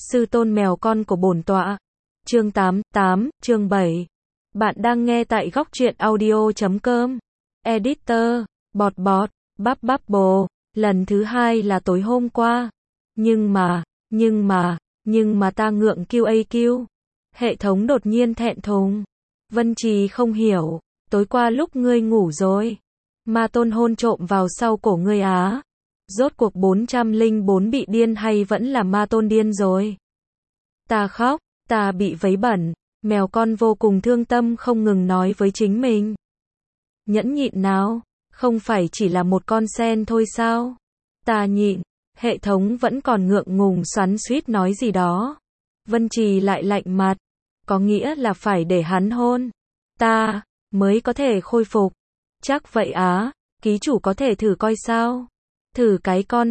Sư tôn mèo con của bổn tọa. Chương 88, chương 7. Bạn đang nghe tại góc truyện audio.com. Editor, bọt bọt, bắp bồ. Lần thứ hai là tối hôm qua. Nhưng mà ta ngượng QAQ. Hệ thống đột nhiên thẹn thùng. Vân Trì không hiểu, tối qua lúc ngươi ngủ rồi, ma tôn hôn trộm vào sau cổ ngươi á. Rốt cuộc 404 bị điên hay vẫn là ma tôn điên rồi? Ta khóc, ta bị vấy bẩn, mèo con vô cùng thương tâm không ngừng nói với chính mình. Nhẫn nhịn nào, không phải chỉ là một con sen thôi sao? Ta nhịn, hệ thống vẫn còn ngượng ngùng xoắn xuýt nói gì đó. Vân Trì lại lạnh mặt, có nghĩa là phải để hắn hôn ta mới có thể khôi phục. Chắc vậy á, ký chủ có thể thử coi sao? Thử cái con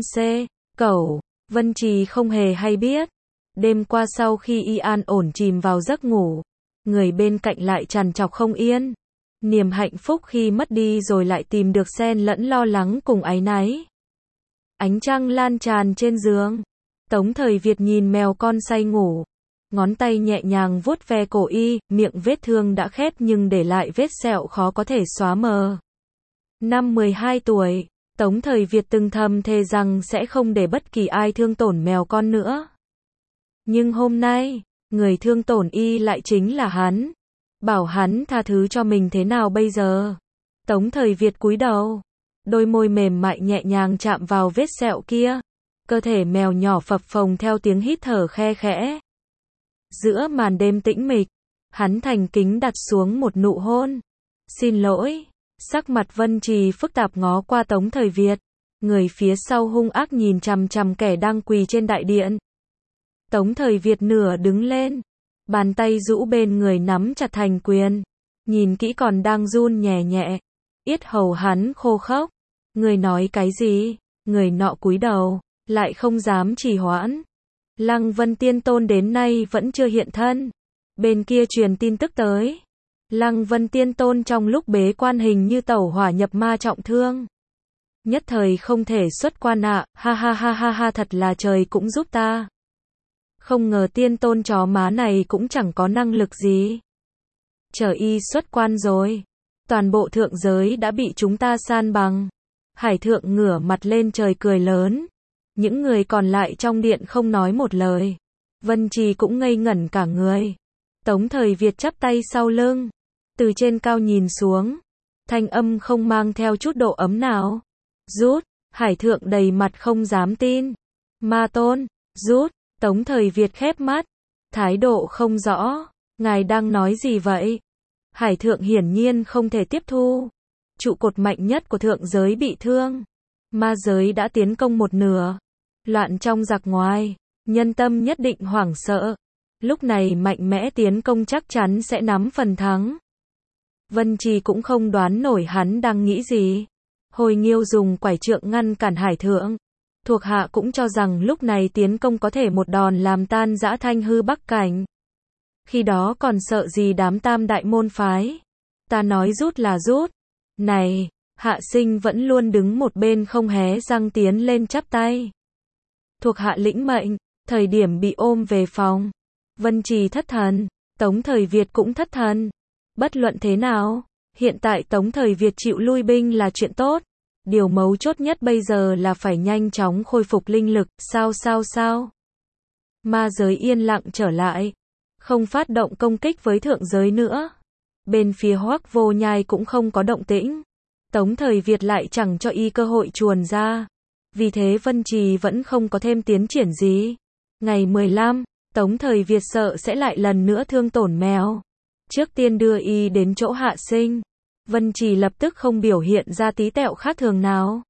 cẩu. Vân Trì không hề hay biết. Đêm qua sau khi y an ổn chìm vào giấc ngủ, người bên cạnh lại trằn trọc không yên. Niềm hạnh phúc khi mất đi rồi lại tìm được xen lẫn lo lắng cùng áy náy. Ánh trăng lan tràn trên giường. Tống Thời Việt nhìn mèo con say ngủ, ngón tay nhẹ nhàng vuốt ve cổ y, miệng vết thương đã khép nhưng để lại vết sẹo khó có thể xóa mờ. Năm 12 tuổi, Tống Thời Việt từng thầm thề rằng sẽ không để bất kỳ ai thương tổn mèo con nữa. Nhưng hôm nay, người thương tổn y lại chính là hắn. Bảo hắn tha thứ cho mình thế nào bây giờ? Tống Thời Việt cúi đầu, đôi môi mềm mại nhẹ nhàng chạm vào vết sẹo kia. Cơ thể mèo nhỏ phập phồng theo tiếng hít thở khe khẽ. Giữa màn đêm tĩnh mịch, hắn thành kính đặt xuống một nụ hôn. Xin lỗi. Sắc mặt Vân Trì phức tạp ngó qua Tống Thời Việt. Người phía sau hung ác nhìn chằm chằm kẻ đang quỳ trên đại điện. Tống Thời Việt nửa đứng lên, bàn tay rũ bên người nắm chặt thành quyền. Nhìn kỹ còn đang run nhẹ nhẹ. Yết hầu hắn khô khốc. Người nói cái gì? Người nọ cúi đầu, lại không dám trì hoãn. Lăng Vân Tiên Tôn đến nay vẫn chưa hiện thân. Bên kia truyền tin tức tới. Lăng Vân Tiên Tôn trong lúc bế quan hình như tẩu hỏa nhập ma trọng thương. Nhất thời không thể xuất quan ạ, ha, thật là trời cũng giúp ta. Không ngờ Tiên Tôn chó má này cũng chẳng có năng lực gì. Chờ y xuất quan rồi. Toàn bộ thượng giới đã bị chúng ta san bằng. Hải thượng ngửa mặt lên trời cười lớn. Những người còn lại trong điện không nói một lời. Vân Trì cũng ngây ngẩn cả người. Tống Thời Việt chắp tay sau lưng, từ trên cao nhìn xuống, thanh âm không mang theo chút độ ấm nào. Rút. Hải thượng đầy mặt không dám tin. Ma tôn. Rút. Tống Thời Việt khép mắt, thái độ không rõ. Ngài đang nói gì vậy? Hải thượng hiển nhiên không thể tiếp thu. Trụ cột mạnh nhất của thượng giới bị thương. Ma giới đã tiến công một nửa. Loạn trong giặc ngoài. Nhân tâm nhất định hoảng sợ. Lúc này mạnh mẽ tiến công chắc chắn sẽ nắm phần thắng. Vân Trì cũng không đoán nổi hắn đang nghĩ gì. Hồi Nghiêu dùng quải trượng ngăn cản Hải thượng. Thuộc hạ cũng cho rằng lúc này tiến công có thể một đòn làm tan dã Thanh Hư Bắc Cảnh. Khi đó còn sợ gì đám tam đại môn phái. Ta nói rút là rút. Này, Hạ Sinh vẫn luôn đứng một bên không hé răng tiến lên chắp tay. Thuộc hạ lĩnh mệnh. Thời điểm bị ôm về phòng, Vân Trì thất thần, Tống Thời Việt cũng thất thần. Bất luận thế nào, hiện tại Tống Thời Việt chịu lui binh là chuyện tốt. Điều mấu chốt nhất bây giờ là phải nhanh chóng khôi phục linh lực. Sao? Ma giới yên lặng trở lại, không phát động công kích với thượng giới nữa. Bên phía Hoắc Vô Nhai cũng không có động tĩnh. Tống Thời Việt lại chẳng cho y cơ hội chuồn ra. Vì thế Vân Trì vẫn không có thêm tiến triển gì. Ngày 15, Tống Thời Việt sợ sẽ lại lần nữa thương tổn mèo. Trước tiên đưa y đến chỗ Hạ Sinh. Vân Trì lập tức không biểu hiện ra tí tẹo khác thường nào.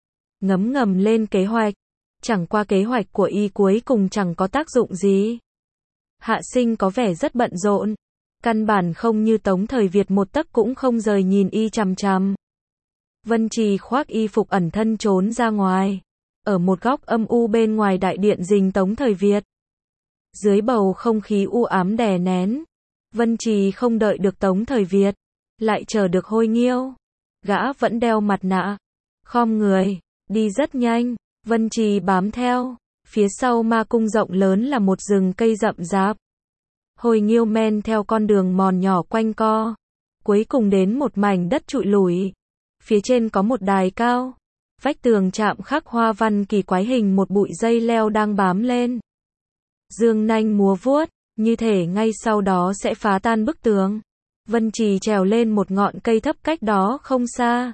Ngấm lên kế hoạch. Chẳng qua kế hoạch của y cuối cùng chẳng có tác dụng gì. Hạ Sinh có vẻ rất bận rộn. Căn bản không như Tống Thời Việt một tấc cũng không rời nhìn y chằm chằm. Vân Trì khoác y phục ẩn thân trốn ra ngoài. Ở một góc âm u bên ngoài đại điện dinh Tống Thời Việt. Dưới bầu không khí u ám đè nén, Vân Trì không đợi được Tống Thời Việt, lại chờ được Hồi Nghiêu. Gã vẫn đeo mặt nạ, khom người, đi rất nhanh, Vân Trì bám theo. Phía sau ma cung rộng lớn là một rừng cây rậm rạp. Hồi Nghiêu men theo con đường mòn nhỏ quanh co. Cuối cùng đến một mảnh đất trụi lủi. Phía trên có một đài cao. Vách tường chạm khắc hoa văn kỳ quái hình một bụi dây leo đang bám lên. Dương nanh múa vuốt, như thể ngay sau đó sẽ phá tan bức tường. Vân Trì trèo lên một ngọn cây thấp cách đó không xa.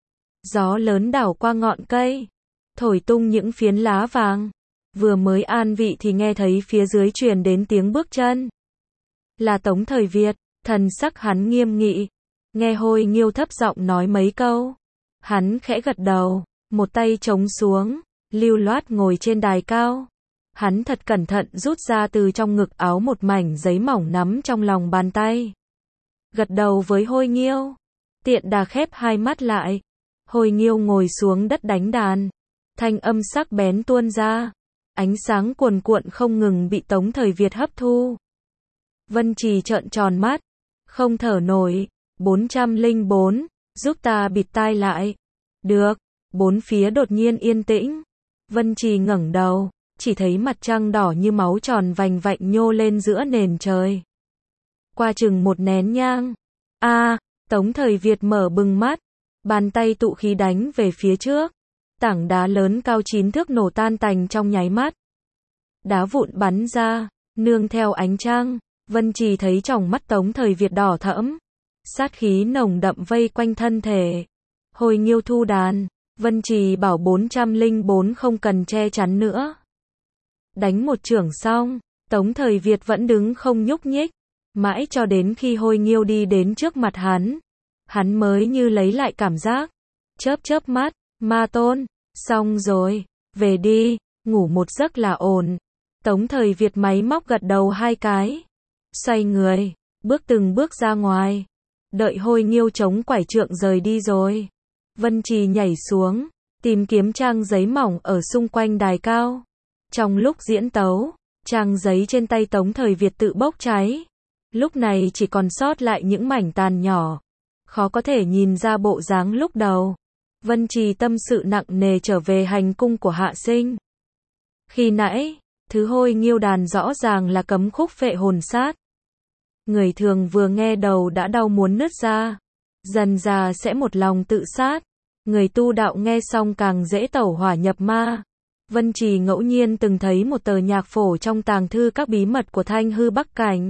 Gió lớn đảo qua ngọn cây, thổi tung những phiến lá vàng. Vừa mới an vị thì nghe thấy phía dưới truyền đến tiếng bước chân. Là Tống Thời Việt, thần sắc hắn nghiêm nghị. Nghe Hồi Nghiêu thấp giọng nói mấy câu. Hắn khẽ gật đầu, một tay chống xuống, lưu loát ngồi trên đài cao. Hắn thật cẩn thận rút ra từ trong ngực áo một mảnh giấy mỏng nắm trong lòng bàn tay. Gật đầu với Hồi Nghiêu. Tiện đà khép hai mắt lại. Hồi Nghiêu ngồi xuống đất đánh đàn. Thanh âm sắc bén tuôn ra. Ánh sáng cuồn cuộn không ngừng bị Tống Thời Việt hấp thu. Vân Trì trợn tròn mắt. Không thở nổi. 404. Giúp ta bịt tai lại. Được. Bốn phía đột nhiên yên tĩnh. Vân Trì ngẩng đầu. Chỉ thấy mặt trăng đỏ như máu tròn vành vạnh nhô lên giữa nền trời. Qua chừng một nén nhang. Tống Thời Việt mở bừng mắt. Bàn tay tụ khí đánh về phía trước. Tảng đá lớn cao 9 thước nổ tan tành trong nháy mắt. Đá vụn bắn ra, nương theo ánh trăng. Vân Trì thấy tròng mắt Tống Thời Việt đỏ thẫm. Sát khí nồng đậm vây quanh thân thể. Hồi Nghiêu thu đàn. Vân Trì bảo 404 không cần che chắn nữa. Đánh một chưởng xong, Tống Thời Việt vẫn đứng không nhúc nhích. Mãi cho đến khi Hồi Nghiêu đi đến trước mặt hắn mới như lấy lại cảm giác. Chớp mắt, ma tôn, xong rồi, về đi, ngủ một giấc là ổn. Tống Thời Việt máy móc gật đầu hai cái. Xoay người, bước từng bước ra ngoài. Đợi Hồi Nghiêu chống quải trượng rời đi rồi. Vân Trì nhảy xuống, tìm kiếm trang giấy mỏng ở xung quanh đài cao. Trong lúc diễn tấu, trang giấy trên tay Tống Thời Việt tự bốc cháy. Lúc này chỉ còn sót lại những mảnh tàn nhỏ. Khó có thể nhìn ra bộ dáng lúc đầu. Vân Trì tâm sự nặng nề trở về hành cung của Hạ Sinh. Khi nãy, thứ Hồi Nghiêu đàn rõ ràng là cấm khúc Phệ Hồn Sát. Người thường vừa nghe đầu đã đau muốn nứt ra. Dần dà sẽ một lòng tự sát. Người tu đạo nghe xong càng dễ tẩu hỏa nhập ma. Vân Trì ngẫu nhiên từng thấy một tờ nhạc phổ trong tàng thư các bí mật của Thanh Hư Bắc Cảnh.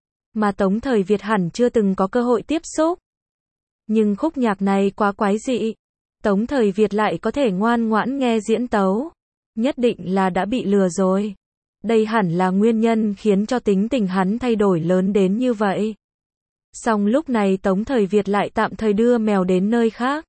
Mà Tống Thời Việt hẳn chưa từng có cơ hội tiếp xúc. Nhưng khúc nhạc này quá quái dị. Tống Thời Việt lại có thể ngoan ngoãn nghe diễn tấu. Nhất định là đã bị lừa rồi. Đây hẳn là nguyên nhân khiến cho tính tình hắn thay đổi lớn đến như vậy. Song lúc này Tống Thời Việt lại tạm thời đưa mèo đến nơi khác.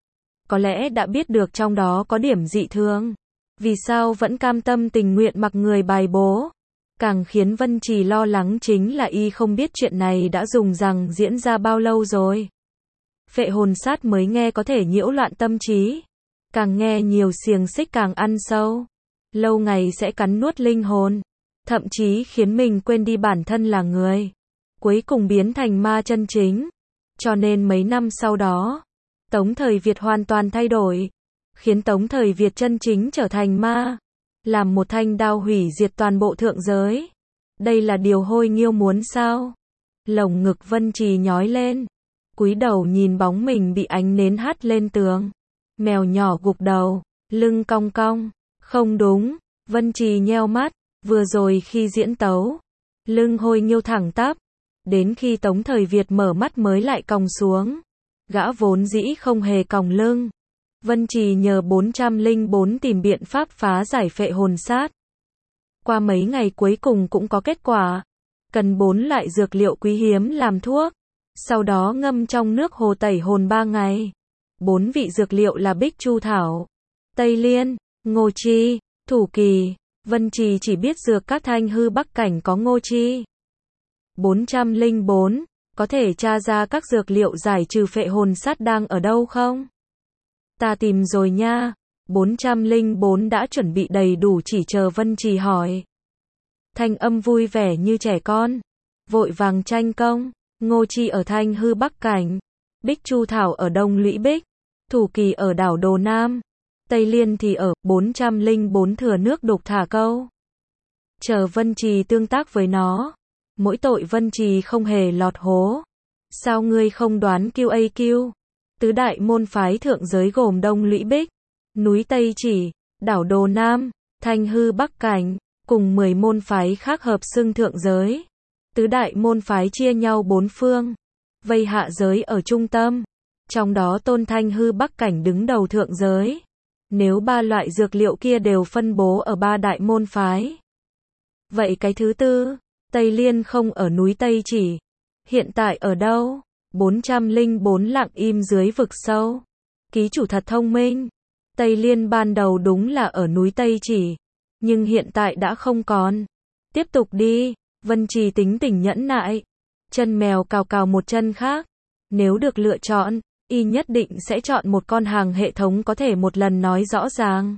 Có lẽ đã biết được trong đó có điểm dị thường. Vì sao vẫn cam tâm tình nguyện mặc người bài bố. Càng khiến Vân Trì lo lắng chính là y không biết chuyện này đã dùng rằng diễn ra bao lâu rồi. Phệ hồn sát mới nghe có thể nhiễu loạn tâm trí. Càng nghe nhiều xiềng xích càng ăn sâu. Lâu ngày sẽ cắn nuốt linh hồn. Thậm chí khiến mình quên đi bản thân là người. Cuối cùng biến thành ma chân chính. Cho nên mấy năm sau đó, Tống Thời Việt hoàn toàn thay đổi. Khiến Tống Thời Việt chân chính trở thành ma. Làm một thanh đao hủy diệt toàn bộ thượng giới. Đây là điều Hồi Nghiêu muốn sao? Lồng ngực Vân Trì nhói lên. Cúi đầu nhìn bóng mình bị ánh nến hắt lên tường. Mèo nhỏ gục đầu, lưng cong cong. Không đúng, Vân Trì nheo mắt. Vừa rồi khi diễn tấu, lưng Hồi Nghiêu thẳng tắp. Đến khi Tống Thời Việt mở mắt mới lại còng xuống. Gã vốn dĩ không hề còng lưng. Vân Trì nhờ 404 tìm biện pháp phá giải phệ hồn sát. Qua mấy ngày cuối cùng cũng có kết quả. Cần 4 loại dược liệu quý hiếm làm thuốc. Sau đó ngâm trong nước hồ tẩy hồn 3 ngày. 4 vị dược liệu là Bích Chu Thảo, Tây Liên, Ngô Chi, Thủ Kỳ. Vân Trì chỉ biết dược các Thanh Hư Bắc Cảnh có Ngô Chi. 404, có thể tra ra các dược liệu giải trừ phệ hồn sát đang ở đâu không? Ta tìm rồi nha. 404 đã chuẩn bị đầy đủ chỉ chờ Vân Trì hỏi. Thanh âm vui vẻ như trẻ con. Vội vàng tranh công. Ngô Chi ở Thanh Hư Bắc Cảnh. Bích Chu Thảo ở Đông Lũy Bích. Thủ Kỳ ở đảo Đồ Nam. Tây Liên thì ở 404 thừa nước đục thả câu. Chờ Vân Trì tương tác với nó. Mỗi tội Vân Trì không hề lọt hố. Sao ngươi không đoán QAQ? Tứ đại môn phái thượng giới gồm Đông Lũy Bích, núi Tây Chỉ, đảo Đồ Nam, Thanh Hư Bắc Cảnh, cùng 10 môn phái khác hợp xưng thượng giới. Tứ đại môn phái chia nhau 4 phương, vây hạ giới ở trung tâm. Trong đó Tôn Thanh Hư Bắc Cảnh đứng đầu thượng giới. Nếu 3 loại dược liệu kia đều phân bố ở 3 đại môn phái. Vậy cái thứ tư, Tây Liên không ở núi Tây Chỉ. Hiện tại ở đâu? 404 lặng im dưới vực sâu. Ký chủ thật thông minh. Tây Liên ban đầu đúng là ở núi Tây Chỉ. Nhưng hiện tại đã không còn. Tiếp tục đi. Vân Trì tính tình nhẫn nại. Chân mèo cào cào một chân khác. Nếu được lựa chọn, y nhất định sẽ chọn một con hàng hệ thống có thể một lần nói rõ ràng.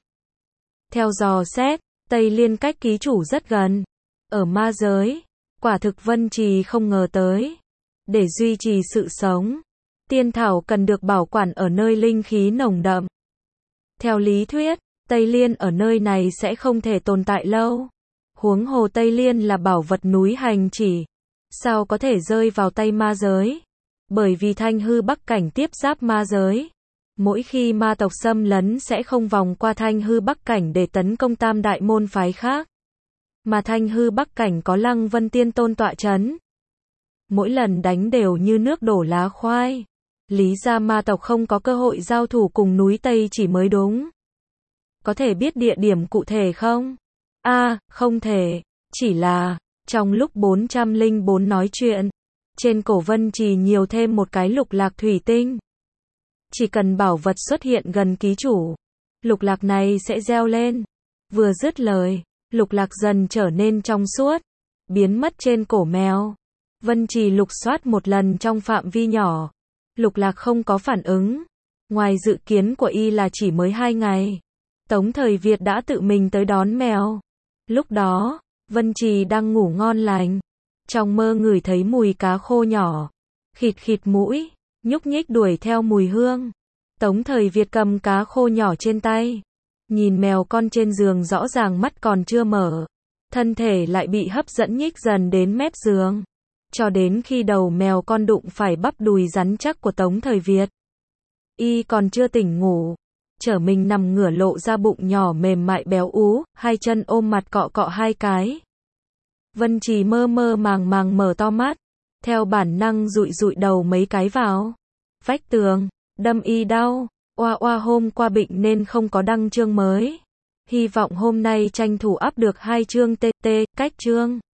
Theo dò xét, Tây Liên cách ký chủ rất gần. Ở ma giới, quả thực Vân Trì không ngờ tới. Để duy trì sự sống, tiên thảo cần được bảo quản ở nơi linh khí nồng đậm. Theo lý thuyết, Tây Liên ở nơi này sẽ không thể tồn tại lâu. Huống hồ Tây Liên là bảo vật núi hành chỉ. Sao có thể rơi vào tay ma giới? Bởi vì Thanh Hư Bắc Cảnh tiếp giáp ma giới. Mỗi khi ma tộc xâm lấn sẽ không vòng qua Thanh Hư Bắc Cảnh để tấn công tam đại môn phái khác. Mà Thanh Hư Bắc Cảnh có Lăng Vân Tiên Tôn tọa chấn. Mỗi lần đánh đều như nước đổ lá khoai. Lý ra ma tộc không có cơ hội giao thủ cùng núi Tây Chỉ mới đúng. Có thể biết địa điểm cụ thể không? Không thể. Chỉ là, trong lúc 404 nói chuyện, trên cổ Vân Trì nhiều thêm một cái lục lạc thủy tinh. Chỉ cần bảo vật xuất hiện gần ký chủ, lục lạc này sẽ reo lên. Vừa dứt lời, lục lạc dần trở nên trong suốt, biến mất trên cổ mèo. Vân Trì lục soát một lần trong phạm vi nhỏ. Lục lạc không có phản ứng. Ngoài dự kiến của y là chỉ mới 2 ngày. Tống Thời Việt đã tự mình tới đón mèo. Lúc đó, Vân Trì đang ngủ ngon lành. Trong mơ ngửi thấy mùi cá khô nhỏ. Khịt khịt mũi, nhúc nhích đuổi theo mùi hương. Tống Thời Việt cầm cá khô nhỏ trên tay. Nhìn mèo con trên giường rõ ràng mắt còn chưa mở. Thân thể lại bị hấp dẫn nhích dần đến mép giường. Cho đến khi đầu mèo con đụng phải bắp đùi rắn chắc của Tống Thời Việt. Y còn chưa tỉnh ngủ. Trở mình nằm ngửa lộ ra bụng nhỏ mềm mại béo ú, 2 chân ôm mặt cọ cọ 2 cái. Vân Trì mơ mơ màng màng mở to mắt. Theo bản năng dụi dụi đầu mấy cái vào vách tường, đâm y đau. Oa hôm qua bệnh nên không có đăng chương mới. Hy vọng hôm nay tranh thủ up được 2 chương TT, cách chương.